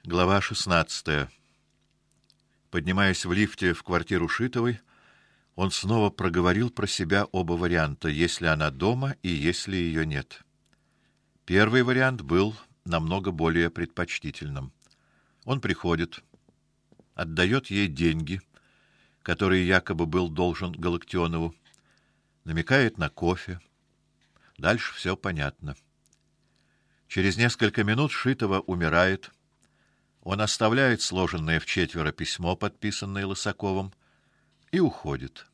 Глава 16. Поднимаясь в лифте в квартиру Шитовой, он снова проговорил про себя оба варианта: если она дома и если ее нет. Первый вариант был намного более предпочтительным. Он приходит, отдает ей деньги, которые якобы был должен Галактионову, намекает на кофе. Дальше все понятно. Через несколько минут Шитова умирает. Он оставляет сложенное вчетверо письмо, подписанное Лысаковым, и уходит.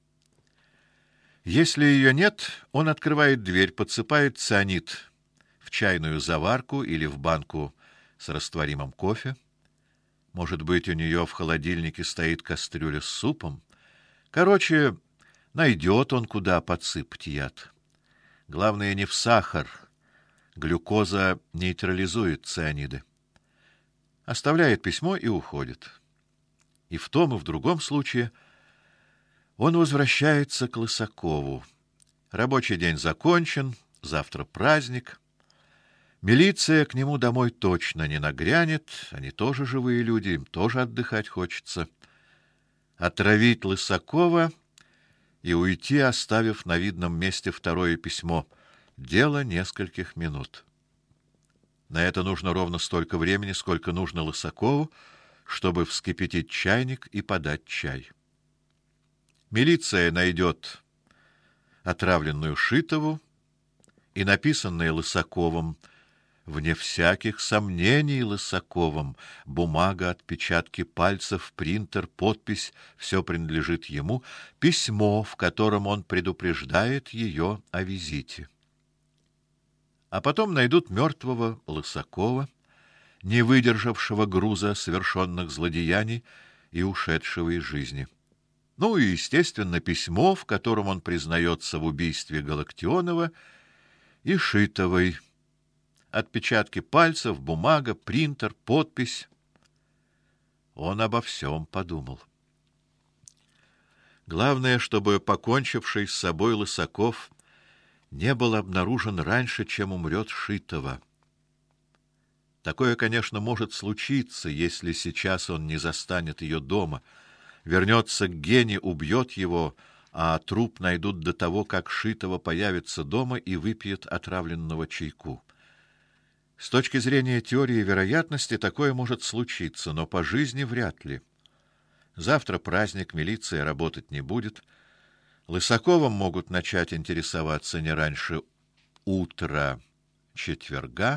Если ее нет, он открывает дверь, подсыпает цианид в чайную заварку или в банку с растворимым кофе. Может быть, у нее в холодильнике стоит кастрюля с супом. Короче, найдет он, куда подсыпать яд. Главное не в сахар. Глюкоза нейтрализует цианиды. Оставляет письмо и уходит. И в том, и в другом случае он возвращается к Лысакову. Рабочий день закончен, завтра праздник. Милиция к нему домой точно не нагрянет, они тоже живые люди, им тоже отдыхать хочется. Отравить Лысакова и уйти, оставив на видном месте второе письмо — дело нескольких минут. На это нужно ровно столько времени, сколько нужно Лысакову, чтобы вскипятить чайник и подать чай. Милиция найдет отравленную Шитову и написанное Лысаковым, вне всяких сомнений Лысаковым, бумага, отпечатки пальцев, принтер, подпись — все принадлежит ему, письмо, в котором он предупреждает ее о визите. А потом найдут мертвого Лысакова, не выдержавшего груза совершенных злодеяний и ушедшего из жизни. Ну и, естественно, письмо, в котором он признается в убийстве Галактионова и Шитовой. Отпечатки пальцев, бумага, принтер, подпись. Он обо всем подумал. Главное, чтобы покончивший с собой Лысаков не был обнаружен раньше, чем умрет Шитова. Такое, конечно, может случиться, если сейчас он не застанет ее дома, вернется к Гене, убьет его, а труп найдут до того, как Шитова появится дома и выпьет отравленного чайку. С точки зрения теории вероятности такое может случиться, но по жизни вряд ли. Завтра праздник, милиция работать не будет. Лысаковым могут начать интересоваться не раньше утра четверга.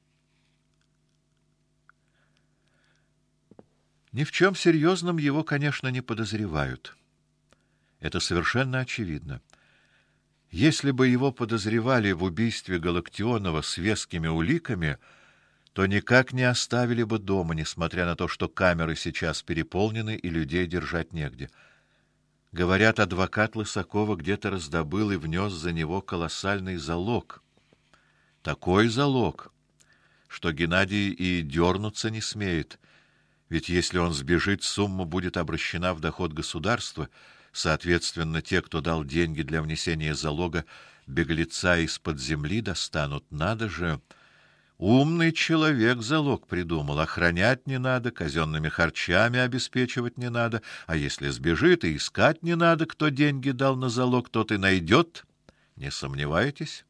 Ни в чем серьезном его, конечно, не подозревают. Это совершенно очевидно. Если бы его подозревали в убийстве Галактионова с вескими уликами, то никак не оставили бы дома, несмотря на то, что камеры сейчас переполнены и людей держать негде. Говорят, адвокат Лысакова где-то раздобыл и внес за него колоссальный залог. Такой залог, что Геннадий и дернуться не смеет, ведь если он сбежит, сумма будет обращена в доход государства. Соответственно, те, кто дал деньги для внесения залога, беглеца из-под земли достанут. Надо же! Умный человек залог придумал. Охранять не надо, казенными харчами обеспечивать не надо, а если сбежит, и искать не надо, кто деньги дал на залог, тот и найдет. Не сомневайтесь.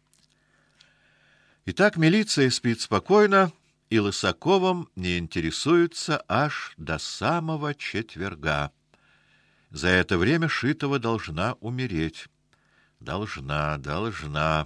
Итак, милиция спит спокойно, и Лысаковым не интересуется аж до самого четверга. За это время Шитова должна умереть. Должна.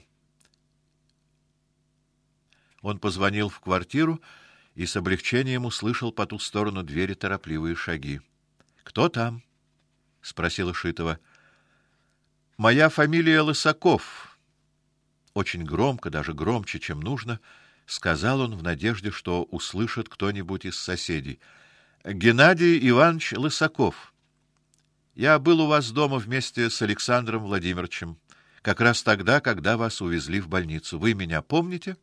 Он позвонил в квартиру и с облегчением услышал по ту сторону двери торопливые шаги. Кто там? Спросила Шитова. Моя фамилия Лысаков. Очень громко, даже громче, чем нужно, сказал он в надежде, что услышит кто-нибудь из соседей. Геннадий Иванович Лысаков. Я был у вас дома вместе с Александром Владимировичем, как раз тогда, когда вас увезли в больницу. Вы меня помните?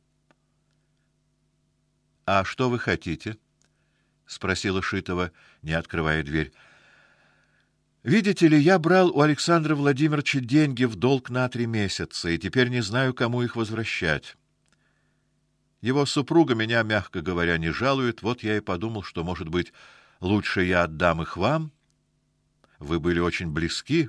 А что вы хотите? Спросила Шитова, не открывая дверь. Видите ли, я брал у Александра Владимировича деньги в долг на 3 месяца, и теперь не знаю, кому их возвращать. Его супруга меня, мягко говоря, не жалует. Вот я и подумал, что, может быть, лучше я отдам их вам. Вы были очень близки.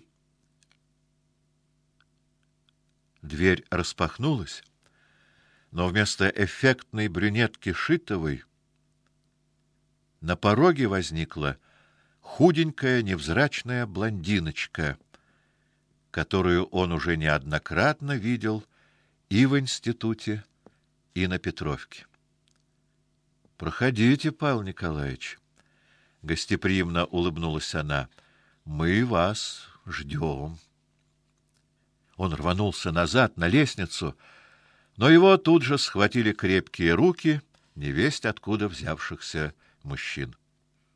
Дверь распахнулась, но вместо эффектной брюнетки Шитовой на пороге возникла худенькая невзрачная блондиночка, которую он уже неоднократно видел и в институте, и на Петровке. Проходите, Павел Николаевич, гостеприимно улыбнулась она. Мы вас ждем. Он рванулся назад на лестницу, но его тут же схватили крепкие руки невесть откуда взявшихся мужчин.